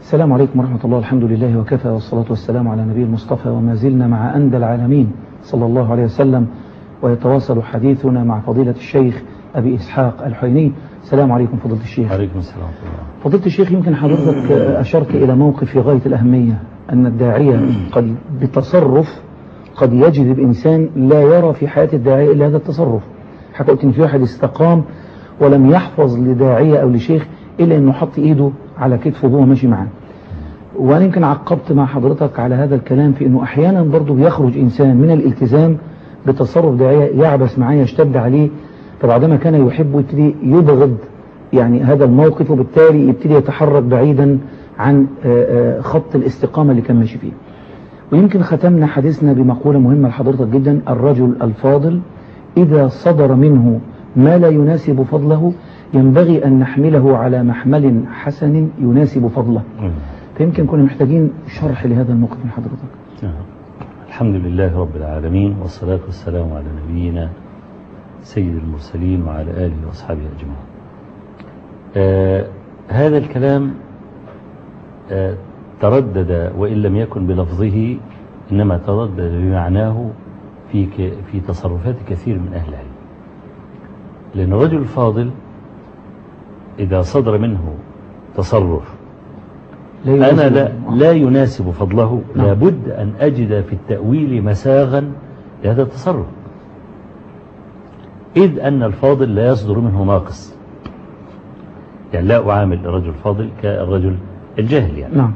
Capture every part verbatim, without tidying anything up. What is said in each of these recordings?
السلام عليكم ورحمة الله. الحمد لله وكفى، والصلاة والسلام على نبي المصطفى، وما زلنا مع أندى العالمين صلى الله عليه وسلم، ويتواصل حديثنا مع فضيلة الشيخ أبي إسحاق الحويني. السلام عليكم فضيلة الشيخ. عليكم السلام. فضيلة الشيخ، يمكن حضرتك أشرت إلى موقف في غاية الأهمية، أن الداعية قد بتصرف قد يجذب إنسان لا يرى في حياة الداعية إلا هذا التصرف. حكيت إن في واحد استقام ولم يحفظ لداعية أو لشيخ إلا أنه حط إيده على كتفه وهو ماشي معاه. وأنا يمكن عقبت مع حضرتك على هذا الكلام في أنه أحيانا برضو بيخرج إنسان من الالتزام بتصرف داعية، يعبس معاه، يشتد عليه، فبعدما كان يحبه يبتدي يبغض يعني هذا الموقف، وبالتالي يبتدي يتحرك بعيدا عن خط الاستقامة اللي كان ماشي فيه. ويمكن ختمنا حديثنا بمقولة مهمة لحضرتك جدا: الرجل الفاضل إذا صدر منه ما لا يناسب فضله ينبغي أن نحمله على محمل حسن يناسب فضله. فيمكن كنا محتاجين شرح لهذا الموقف من حضرتك. الحمد لله رب العالمين، والصلاة والسلام على نبينا سيد المرسلين وعلى آله وأصحابه أجمعين. آه هذا الكلام آه تردد وإن لم يكن بلفظه، إنما تردد بمعناه في في تصرفات كثير من أهل العلم. لأن الرجل الفاضل إذا صدر منه تصرف لا أنا لا, لا يناسب فضله، نعم. لابد أن أجد في التأويل مساغا لهذا التصرف، إذ أن الفاضل لا يصدر منه ناقص. يعني لا أعامل الرجل الفاضل كالرجل الجاهل يعني. نعم.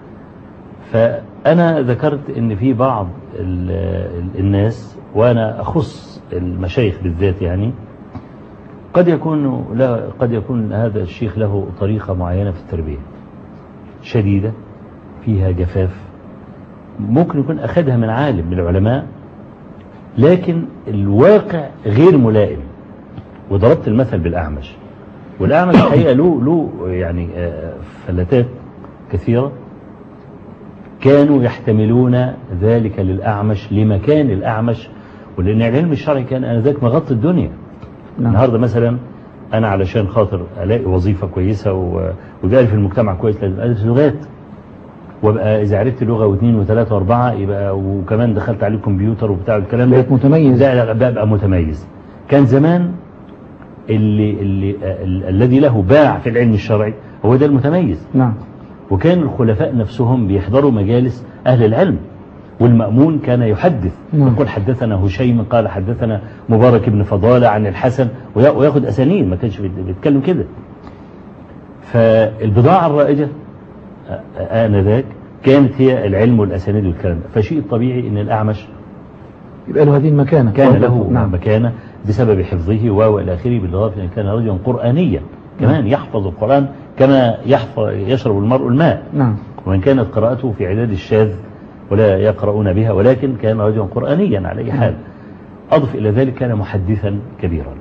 فأنا ذكرت أن في بعض الناس، وأنا أخص المشايخ بالذات، يعني قد يكون لا قد يكون هذا الشيخ له طريقة معينة في التربية شديدة فيها جفاف، ممكن يكون أخذها من عالم من العلماء، لكن الواقع غير ملائم. وضربت المثل بالأعمش، والأعمش الحقيقة له له يعني فلتات كثيرة كانوا يحتملون ذلك للأعمش لمكان الأعمش، ولأن العلم الشرعي كان آنذاك مغطي الدنيا. نعم. النهاردة مثلا أنا علشان خاطر ألاقي وظيفة كويسة وجاري في المجتمع كويس لازم أدرس لغات، وابقى إذا عرفت لغة واثنين وثلاثة وأربعة يبقى، وكمان دخلت عليه كمبيوتر وبتاع الكلام ده، متميز. ده بقى متميز. كان زمان اللي اللي الذي له باع في العلم الشرعي هو ده المتميز. نعم. وكان الخلفاء نفسهم بيحضروا مجالس أهل العلم، والمأمون كان يحدث، نعم. يقول حدثنا هشيم قال حدثنا مبارك بن فضالة عن الحسن، وياخد أسانيد، ما كانش بيتكلم كده. فالبضاعة الرائجة آنذاك كانت هي العلم والأسانيد والكلام ده، فشيء طبيعي ان الأعمش يبقى له هذه المكانة، كان له نعم. مكانة بسبب حفظه وإلى آخره، بالإضافة أن كان رجلا قرآنيا كمان، يحفظ القرآن كما يحفظ يشرب المرء الماء. نعم. وإن كانت قراءته في عداد الشاذ ولا يقرؤون بها، ولكن كان رجلا قرآنيا على أي حال. أضف إلى ذلك كان محدثا كبيرا.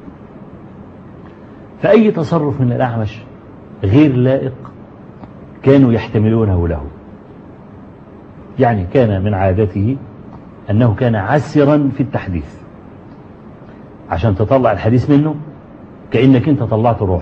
فأي تصرف من الأعمش غير لائق كانوا يحتملونه له. يعني كان من عادته أنه كان عسرا في التحديث، عشان تطلع الحديث منه كأنك انت طلعت الروح.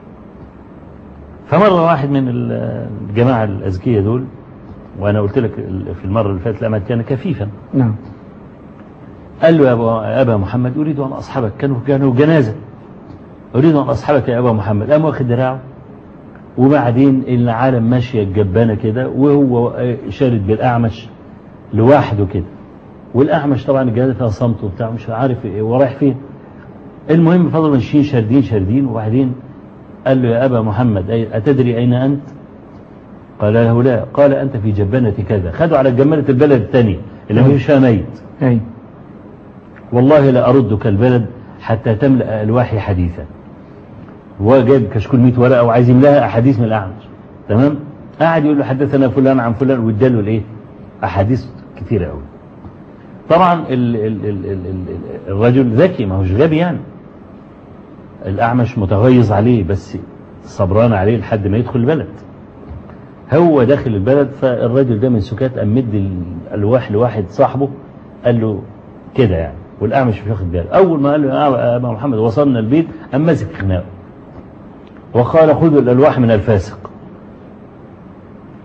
فمرة واحد من الجماعة الأذكية دول، وأنا قلت لك في المرة اللي فاتت الأمد كان كفيفا، نعم، قال له يا أبا, أبا محمد أريد أن أصحبك، كانوا كانوا جنازة، أريد أن أصحبك يا أبا محمد. قام واخد دراعه، وبعدين العالم ماشية الجبانة كده، وهو شارد بالأعمش لوحده كده، والأعمش طبعا الجنازة فيها صمت وبتاع مش عارف إيه ورايح فين. المهم فضلوا ماشيين شاردين شاردين، وبعدين قال له يا أبا محمد أتدري أين أنت؟ قال له لا. قال أنت في جبانة كذا. خدوا على جمالة البلد الثاني اللي مش فيها ميت. أي والله لا أردك البلد حتى تملأ ألواحي حديثا. وجاب كشكول مئة ورقة وعايز يملاها أحاديث من الأعمش. تمام؟ قاعد يقول له حدثنا فلان عن فلان، واداله الإيه؟ أحاديث كثيرة قوي. طبعا ال ال ال ال ال الرجل ذكي، ما هوش غبي يعني. الأعمش متغيظ عليه، بس صبران عليه لحد ما يدخل البلد. هو داخل البلد، فالرجل ده من سكات قام مد الألواح لواحد صاحبه، قال له كده يعني، والأعمش مش واخد باله. أول ما قال له يا أبا محمد وصلنا البيت، قام ماسك خناقه وقال خذوا الألواح من الفاسق.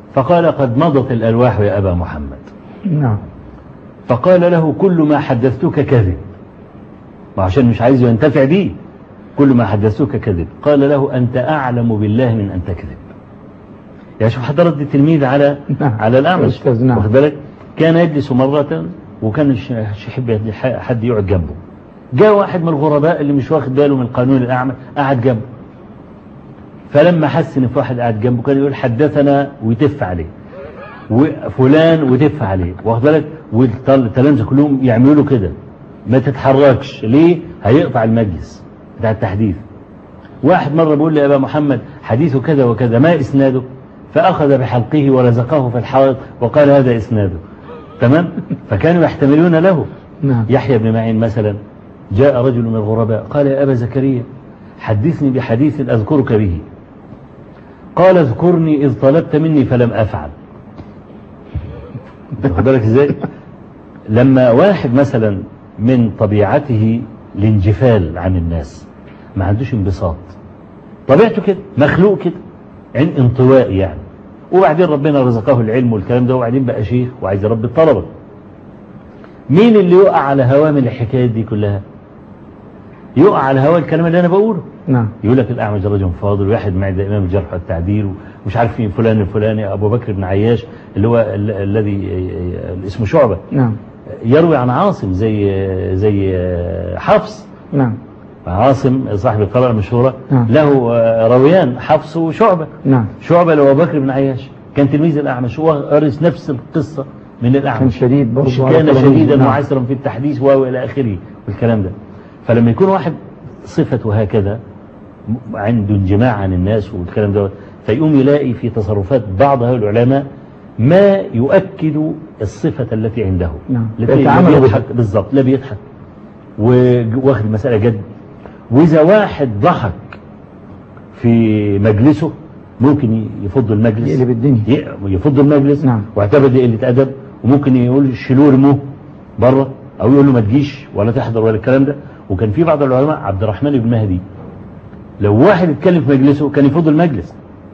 فقال قد مضت الألواح يا أبا محمد. نعم. فقال له كل ما حدثتك كذب، وعشان مش عايز ينتفع بيه، كل ما حدثتك كذب. قال له أنت أعلم بالله من أن تكذب. يعني شوف حضرت التلميذ على نعم. على الأعمش، نعم. واخد بالك؟ كان يجلس مرة وكان يحب حد يقعد جنبه. جاء واحد من الغرباء اللي مش واخد باله من قانون الأعمى قعد جنبه، فلما حس ان في واحد قاعد جنبه كان يقول حدثنا ويتف عليه وفلان ويتف عليه، واخد بالك؟ والتلامذة كلهم يعملوا له كده، ما تتحركش ليه؟ هيقطع المجلس بتاع التحديث. واحد مرة بيقول لي يا أبا محمد حديثه كذا وكذا، ما إسناده؟ فأخذ بحلقه ولزقه في الحائط وقال هذا إسناده. تمام؟ فكانوا يحتملون له. نعم. يحيى بن معين مثلا جاء رجل من الغرباء قال يا أبا زكريا حدثني بحديث أذكرك به. قال اذكرني إذ طلبت مني فلم أفعل. واخد بالك ازاي؟ لما واحد مثلا من طبيعته الانجفال عن الناس، ما عندوش انبساط، طبيعته كده، مخلوق كده، عن انطوائي يعني، وبعدين ربنا رزقه العلم والكلام ده، وبعدين بقى شيخ وعايز يربي الطلبة. مين اللي يقع على هواه من الحكايات دي كلها؟ يقع على هواه الكلام اللي انا بقوله. نعم. يقول لك الأعمش رجل فاضل، واحد معد امام الجرح والتعديل، ومش عارف مين فلان الفلاني، ابو بكر بن عياش اللي هو الذي اسمه شعبة. نعم. يروي عن عاصم زي زي حفص. نعم. عاصم صاحب القراءة المشهورة. نعم. له رويان حفص وشعبة. نعم. شعبة اللي هو بكر بن عياش كان تلميذ الأعمش، هو قرس نفس القصة من الأعمش، كان شديد برضه، كان شديدا معسرا في التحديث وإلى آخره والكلام ده. فلما يكون واحد صفته هكذا عنده انجماع عن الناس والكلام ده، فيقوم يلاقي في تصرفات بعض هؤلاء العلماء ما يؤكد الصفة التي عنده. نعم. لا بيضحك بالضبط، لا بيضحك واخد المسألة جد. وإذا واحد ضحك في مجلسه ممكن يفض المجلس، يقلب الدنيا، يفض المجلس. نعم. واعتبر دي قلة أدب، وممكن يقول شيلوه ارموه بره، أو يقول له ما تجيش ولا تحضر ولا الكلام ده. وكان في بعض العلماء عبد الرحمن بن مهدي لو واحد اتكلم في مجلسه كان يفض المجلس.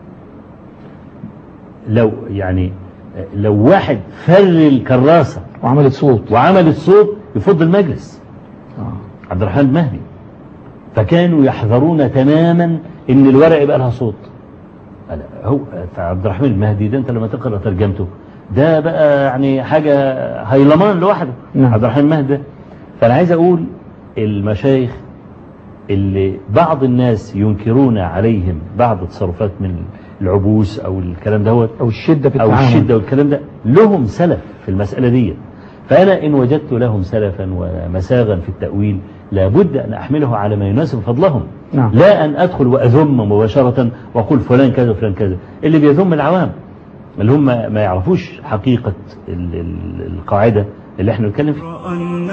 لو يعني لو واحد فر الكراسة وعملت صوت وعملت صوت يفض المجلس. آه. عبد الرحمن بن مهدي. فكانوا يحذرون تماما ان الورق يبقى لها صوت. هو عبد الرحمن بن مهدي ده انت لما تقرأ ترجمته ده بقى يعني حاجة هيلمان لوحده. نعم. عبد الرحمن بن مهدي. فانا عايز اقول المشايخ اللي بعض الناس ينكرون عليهم بعض التصرفات من العبوس او الكلام دوت او الشدة في او التعامل، الشدة والكلام ده، لهم سلف في المسألة دي. فانا ان وجدت لهم سلفا ومساغا في التأويل لابد ان احمله على ما يناسب فضلهم. نعم. لا ان ادخل واذم مباشرة واقول فلان كذا وفلان كذا. اللي بيذم العوام اللي هم ما يعرفوش حقيقة القاعدة اللي احنا بنتكلم فيها.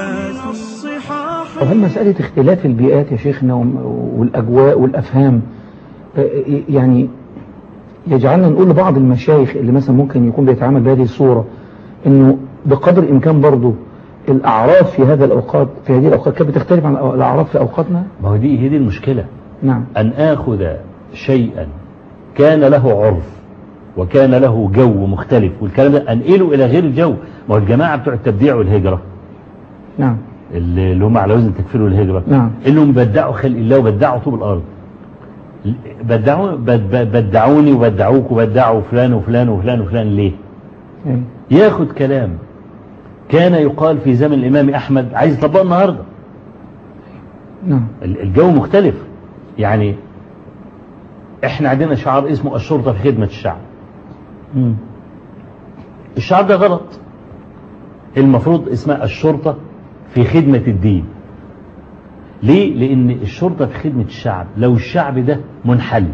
وهل مسألة اختلاف البيئات يا شيخنا والأجواء والأفهام يعني يجعلنا نقول لبعض المشايخ اللي مثلا ممكن يكون بيتعامل بهذه الصورة انه بقدر الامكان برضو الاعراف في هذا الاوقات في هذه الاوقات كانت بتختلف عن الاعراف في اوقاتنا؟ ما هو دي هي دي المشكلة. نعم. ان اخذ شيئا كان له عرف وكان له جو مختلف والكلام ده انقله الى غير الجو. ما هو الجماعة بتوع التبديع والهجرة، نعم، اللي هم على وزن تكفير والهجرة، نعم، اللي هم بدعوا خلق الله وبدعوا طوب الارض، بدعوا بدعوني وبدعوك وبدعوا فلان وفلان وفلان وفلان. ليه؟ أي. ياخد كلام كان يقال في زمن الامام احمد عايز يطبقه النهارده. نعم. الجو مختلف. يعني احنا عندنا شعار اسمه الشرطة في خدمة الشعب. مم. الشعب ده غلط. المفروض اسمها الشرطة في خدمة الدين. ليه؟ لان الشرطة في خدمة الشعب لو الشعب ده منحل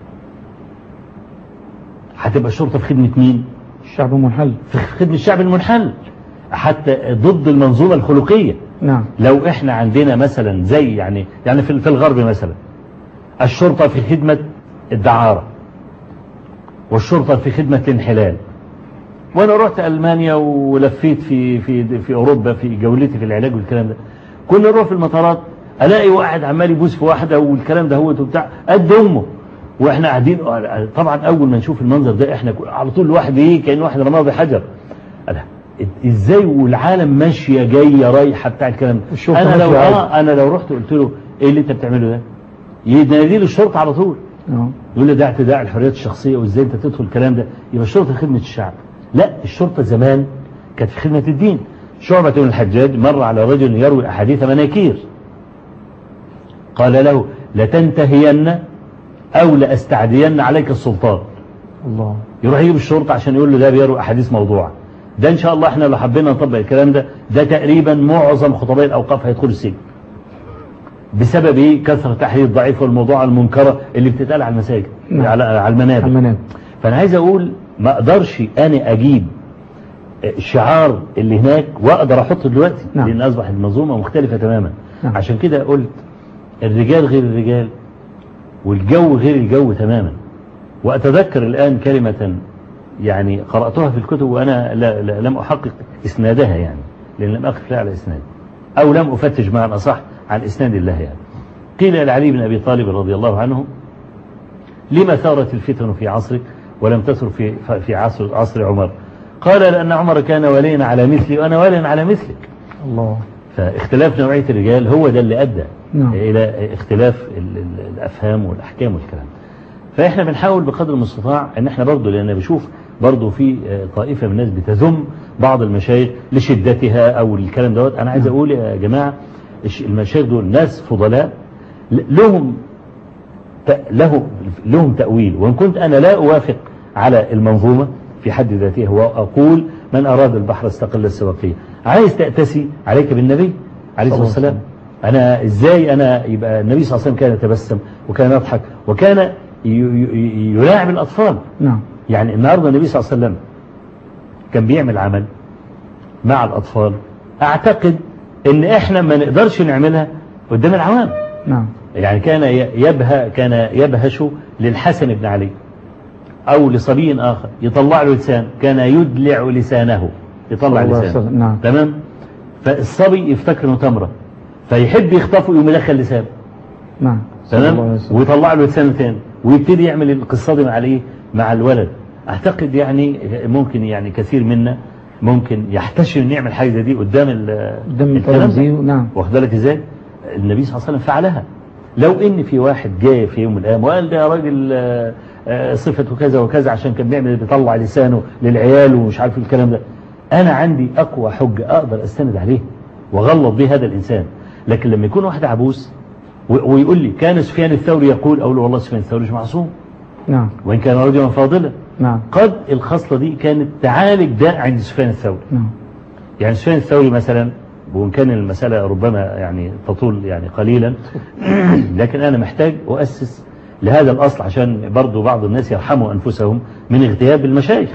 هتبقى الشرطة في خدمة مين؟ الشعب منحل، في خدمة الشعب المنحل، حتى ضد المنظومة الخلقية. نعم. لو احنا عندنا مثلا زي يعني يعني في في الغرب مثلا الشرطة في خدمة الدعارة والشرطة في خدمة الانحلال. وانا رحت المانيا ولفيت في في في اوروبا في جولتي في العلاج والكلام ده، كنا نروح في المطارات الاقي واحد عمال يبوس في واحده والكلام ده هو وبتاع قد امه واحنا قاعدين طبعا اول ما نشوف المنظر ده احنا على طول الواحد ايه كأن واحد رماه بحجر. ازاي والعالم ماشيه جايه رايحه بتاع الكلام ده. انا لو اه انا لو رحت قلت له ايه اللي انت بتعمله ده ينادي لي الشرطه على طول. اه يقول لي ده اعتداء على الحريات الشخصيه وازاي انت تدخل الكلام ده. يبقى الشرطه خدمه الشعب. لا الشرطه زمان كانت في خدمه الدين. شعبة بن الحجاج مر على رجل يروي احاديث مناكير قال له لتنتهين او لاستعدين عليك السلطان. الله. يروح يجيب الشرطه عشان يقول له ده بيروي احاديث موضوعه. ده ان شاء الله احنا لو حبينا نطبق الكلام ده ده تقريبا معظم خطباء الاوقاف هيدخلوا السجن بسبب ايه كثره تحرير الضعيف والموضوع المنكره اللي بتتقال على المساجد نعم. على على المنابر. المنابر. فانا عايز اقول ما اقدرش انا اجيب الشعار اللي هناك واقدر احطه دلوقتي نعم. لان اصبح المنظومه مختلفه تماما نعم. عشان كده قلت الرجال غير الرجال والجو غير الجو تماما. واتذكر الان كلمه يعني قرأتها في الكتب وأنا لا لا لم أحقق إسنادها يعني لأن لم أقف لها على إسناد أو لم أفتش معنى أصح عن إسناد الله يعني. قيل لعلي بن أبي طالب رضي الله عنه لما ثارت الفتن في عصرك ولم تثر في في عصر عصر عمر؟ قال لأن عمر كان وليا على مثلي وأنا وليا على مثلك. الله. فاختلاف نوعية الرجال هو ده اللي أدى نعم. إلى اختلاف الأفهام والأحكام والكلام. فإحنا بنحاول بقدر المستطاع أن احنا برضو لأن بشوف برضو في طائفة من الناس بتذم بعض المشايخ لشدتها أو الكلام دوت. أنا عايز أقول يا جماعة المشايخ دول ناس فضلاء لهم لهم لهم تأويل. وإن كنت أنا لا أوافق على المنظومة في حد ذاتها وأقول من أراد البحر استقل السواقية. عايز تأتسي عليك بالنبي عليه الصلاة والسلام. أنا إزاي أنا يبقى النبي صلى الله عليه وسلم كان يتبسم وكان يضحك وكان يلاعب الأطفال نعم. يعني النهاردة النبي صلى الله عليه وسلم كان بيعمل عمل مع الأطفال أعتقد ان احنا ما نقدرش نعملها قدام العوام نعم. يعني كان يبه كان يبهش للحسن بن علي او لصبي اخر يطلع له لسان كان يدلع لسانه يطلع لسانه نعم. تمام. فالصبي يفتكر انه تمره فيحب يخطفه يقوم يدخل لسانه نعم تمام ويطلع له لسانه ثاني ويبتدي يعمل القصه دي مع الايه مع الولد. اعتقد يعني ممكن يعني كثير منا ممكن يحتشم ان يعمل حاجه دي قدام قدام الكلام نعم. واخد بالك ازاي النبي صلى الله عليه وسلم فعلها. لو ان في واحد جاي في يوم من الايام وقال ده يا راجل صفته كذا وكذا عشان كان بيعمل بيطلع لسانه للعيال ومش عارف الكلام ده انا عندي اقوى حجه اقدر استند عليه واغلط به هذا الانسان. لكن لما يكون واحد عبوس ويقول لي كان سفيان الثوري يقول اقول له والله سفيان الثوري مش معصوم نعم. وان كان رجلا فاضلا نعم. قد الخصلة دي كانت تعالج ده عند سفيان الثوري نعم. يعني سفيان الثوري مثلا وإن كان المسألة ربما يعني تطول يعني قليلا لكن أنا محتاج أؤسس لهذا الأصل عشان برضو بعض الناس يرحموا أنفسهم من اغتياب المشايخ.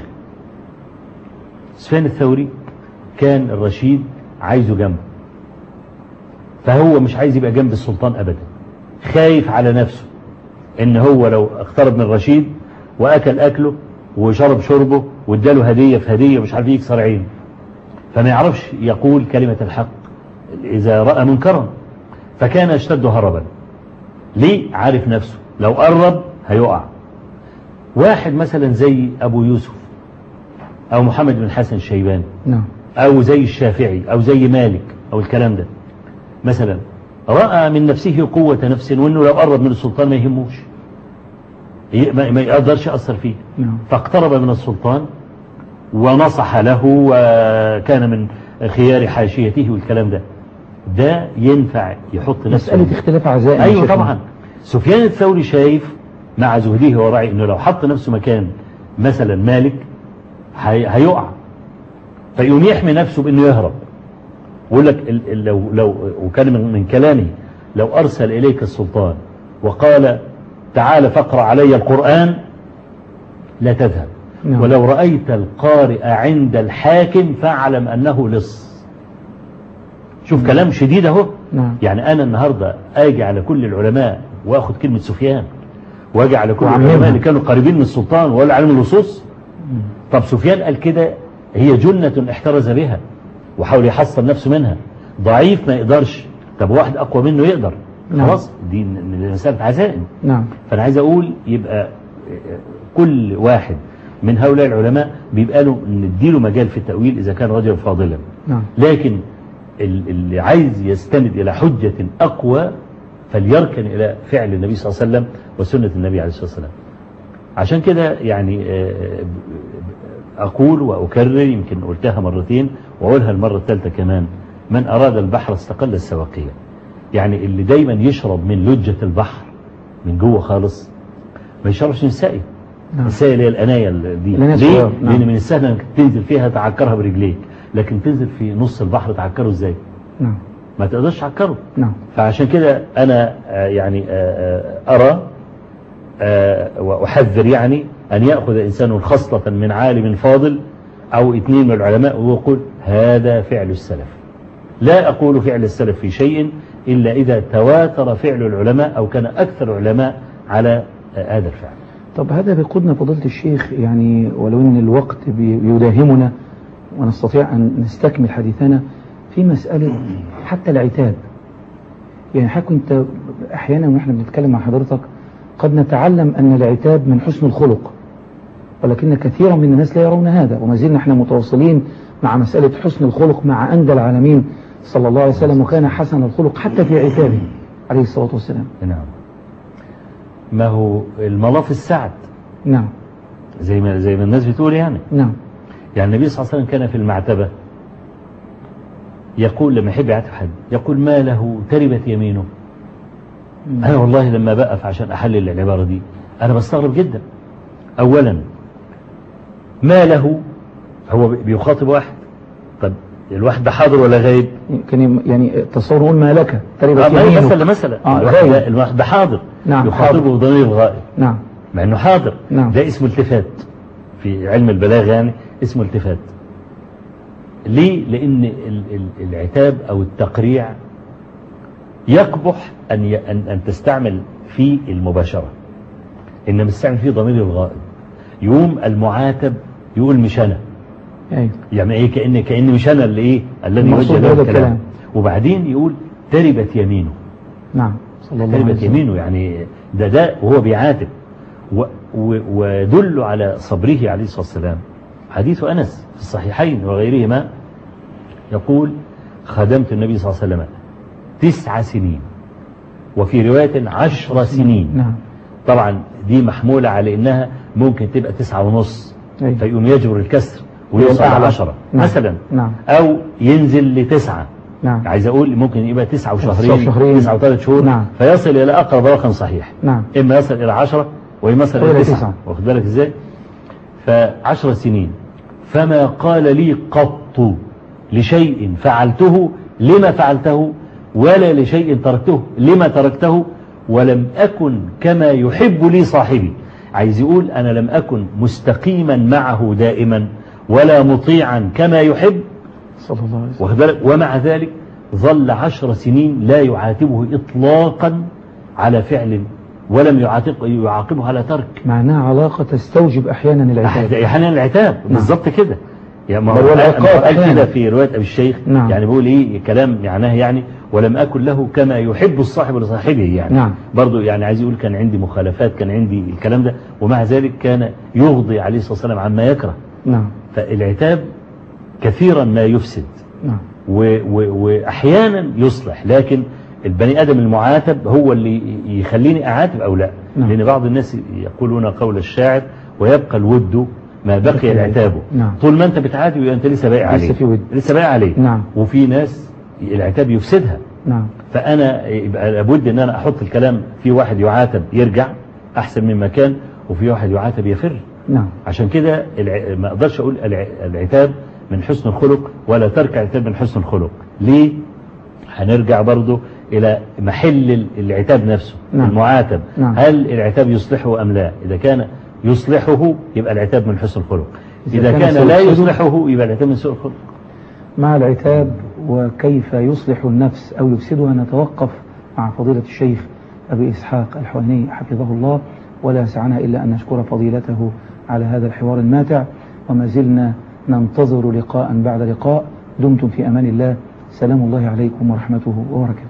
سفيان الثوري كان الرشيد عايزه جنبه فهو مش عايز يبقى جنب السلطان أبدا خايف على نفسه إن هو لو اقترب من الرشيد وأكل أكله وشرب شربه واداله هدية في هدية مش عارف يكسر عينه فما يعرفش يقول كلمة الحق إذا رأى منكرا فكان يشتد هربا. ليه؟ عارف نفسه لو قرب هيقع. واحد مثلا زي أبو يوسف أو محمد بن حسن الشيباني نعم. أو زي الشافعي أو زي مالك أو الكلام ده مثلا رأى من نفسه قوة نفس وإنه لو قرب من السلطان ما يهموش ما يقدرش يأثر فيه نعم. فاقترب من السلطان ونصح له وكان من خيار حاشيته والكلام ده ده ينفع يحط نفسه مسألة اختلاف عزائم. أيوة طبعا. سفيان الثوري شايف مع زهده ورعي انه لو حط نفسه مكان مثلا مالك هيقع فيقوم يحمي نفسه بانه يهرب. ويقول لك لو لو وكان من كلامه لو ارسل اليك السلطان وقال تعال فاقرأ علي القرآن لا تذهب نعم. ولو رأيت القارئ عند الحاكم فاعلم أنه لص. شوف نعم. كلام شديد اهو نعم. يعني أنا النهاردة أجي على كل العلماء وأخذ كلمة سفيان وأجي على كل العلماء اللي كانوا قريبين من السلطان ولا علم اللصوص. طب سفيان قال كده هي جنة احترز بها وحاول يحصل نفسه منها. ضعيف ما يقدرش. طب واحد أقوى منه يقدر نعم. خلاص دي مسألة عزائم. نعم. فأنا عايز أقول يبقى كل واحد من هؤلاء العلماء بيبقى له نديله مجال في التأويل إذا كان رجلا فاضلا. نعم. لكن اللي عايز يستند إلى حجة أقوى فليركن إلى فعل النبي صلى الله عليه وسلم وسنة النبي عليه الصلاة والسلام. عشان كده يعني أقول وأكرر، يمكن قلتها مرتين وأقولها المرة الثالثة كمان، من أراد البحر استقل السواقية. يعني اللي دايما يشرب من لجة البحر من جوه خالص ما يشربش من السائل. نعم. السائل اللي هي الأناية دي. ليه؟ نعم. لأن من السهل انك تنزل فيها تعكرها برجليك، لكن تنزل في نص البحر تعكره ازاي؟ نعم. ما تقدرش تعكره. نعم. فعشان كده أنا يعني أرى وأحذر يعني أن يأخذ إنسان خصلة من عالم فاضل أو اثنين من العلماء ويقول هذا فعل السلف. لا أقول فعل السلف في شيء إلا إذا تواتر فعل العلماء أو كان أكثر العلماء على هذا الفعل. طب هذا بيقودنا فضيلة الشيخ، يعني ولو أن الوقت بيداهمنا ونستطيع أن نستكمل حديثنا في مسألة حتى العتاب. يعني حكم أنت أحيانا ونحن بنتكلم مع حضرتك قد نتعلم أن العتاب من حسن الخلق، ولكن كثيرا من الناس لا يرون هذا، وما زلنا احنا متواصلين مع مسألة حسن الخلق مع أندى العالمين صلى الله عليه وسلم، وكان حسن الخلق حتى في عتابه عليه الصلاة والسلام. نعم. ما هو الملاف السعد. نعم. زي ما زي ما الناس بتقول يعني. نعم. يعني النبي صلى الله عليه وسلم كان في المعتبة يقول لما يحب يعتب حد يقول ما له تربت يمينه. مم. أنا والله لما بقف عشان أحلل العبارة دي أنا بستغرب جدا. أولا ما له، هو بيخاطب واحد، طب الواحد ده حاضر ولا غايب؟ كان يعني تصور نقول ما لك تربت آه يمينه مثلا مثلا آه الواحد, ده الواحد ده حاضر. نعم. يخاطبه بضمير الغائب. نعم. مع انه حاضر. نعم. ده اسمه التفات في علم البلاغة، يعني اسمه التفات. ليه؟ لان العتاب او التقريع يقبح ان ان ان تستعمل في المباشرة، انما تستعمل فيه ضمير الغائب. يوم المعاتب يقول مش انا. أيوة. يعني ايه؟ كأن كأن مش انا اللي ايه الذي وجه له الكلام. وبعدين يقول تربت يمينه. نعم. صلى الله عليه وسلم. تربت يمينه يعني ده ده وهو بيعاتب. ودل على صبره عليه الصلاة والسلام حديث أنس في الصحيحين وغيرهما، يقول خدمت النبي صلى الله عليه وسلم تسع سنين وفي رواية عشر سنين. نعم. طبعا دي محمولة على إنها ممكن تبقى تسعة ونص. أي. فيقوم يجبر الكسر ويوصل على عشرة. نعم. مثلا. نعم. أو ينزل لتسعة. نعم. عايز أقول ممكن يبقى تسعة وشهرين, شهرين. تسعة وثلاث شهور. نعم. فيصل إلى أقرب رقم صحيح. نعم. إما يصل إلى عشرة وإما يصل إلى تسعة. واخد بالك إزاي؟ فعشر سنين فما قال لي قط لشيء فعلته لما فعلته ولا لشيء تركته لما تركته ولم أكن كما يحب لي صاحبي. عايز يقول أنا لم أكن مستقيما معه دائما ولا مطيعا كما يحب صلى الله عليه وسلم، ومع ذلك ظل عشر سنين لا يعاتبه إطلاقا على فعل ولم يعاقبه على ترك. معناها علاقة تستوجب أحيانا العتاب. أحيانا العتاب. نعم. بالضبط كده. يعني ما هو قال كده في رواية أبي الشيخ. نعم. يعني بيقول إيه كلام معناه يعني ولم أكن له كما يحب الصاحب لصاحبه يعني. نعم. برضو يعني عايز يقول كان عندي مخالفات، كان عندي الكلام ده، ومع ذلك كان يغضي عليه الصلاة والسلام عما يكره. نعم. فالعتاب كثيرا ما يفسد. نعم. وأحيانا يصلح، لكن البني آدم المعاتب هو اللي يخليني أعاتب أو لا. نعم. لأن بعض الناس يقولون قول الشاعر ويبقى الود ما بقي العتاب. نعم. طول ما أنت بتعاتب أنت لسه باقي عليه، لسه في ود، لسه باقي عليه. نعم. وفي ناس العتاب يفسدها. نعم. فأنا يبقى لابد أن أنا أحط الكلام في واحد يعاتب يرجع أحسن من مكان، وفي واحد يعاتب يفر. نعم. عشان كده الع... ما أقدرش أقول العتاب من حسن الخلق ولا ترك العتاب من حسن الخلق. ليه؟ هنرجع برضو إلى محل العتاب نفسه. نعم. المعاتب. نعم. هل العتاب يصلحه أم لا؟ إذا كان يصلحه يبقى العتاب من حسن الخلق، إذا, إذا كان, كان لا يصلحه يبقى العتاب من سوء الخلق. مع العتاب وكيف يصلح النفس أو يفسدها نتوقف مع فضيلة الشيخ أبي إسحاق الحويني حفظه الله، ولا سعنا إلا أن نشكر فضيلته على هذا الحوار الماتع، وما زلنا ننتظر لقاء بعد لقاء. دمتم في أمان الله، سلام الله عليكم ورحمته وبركاته.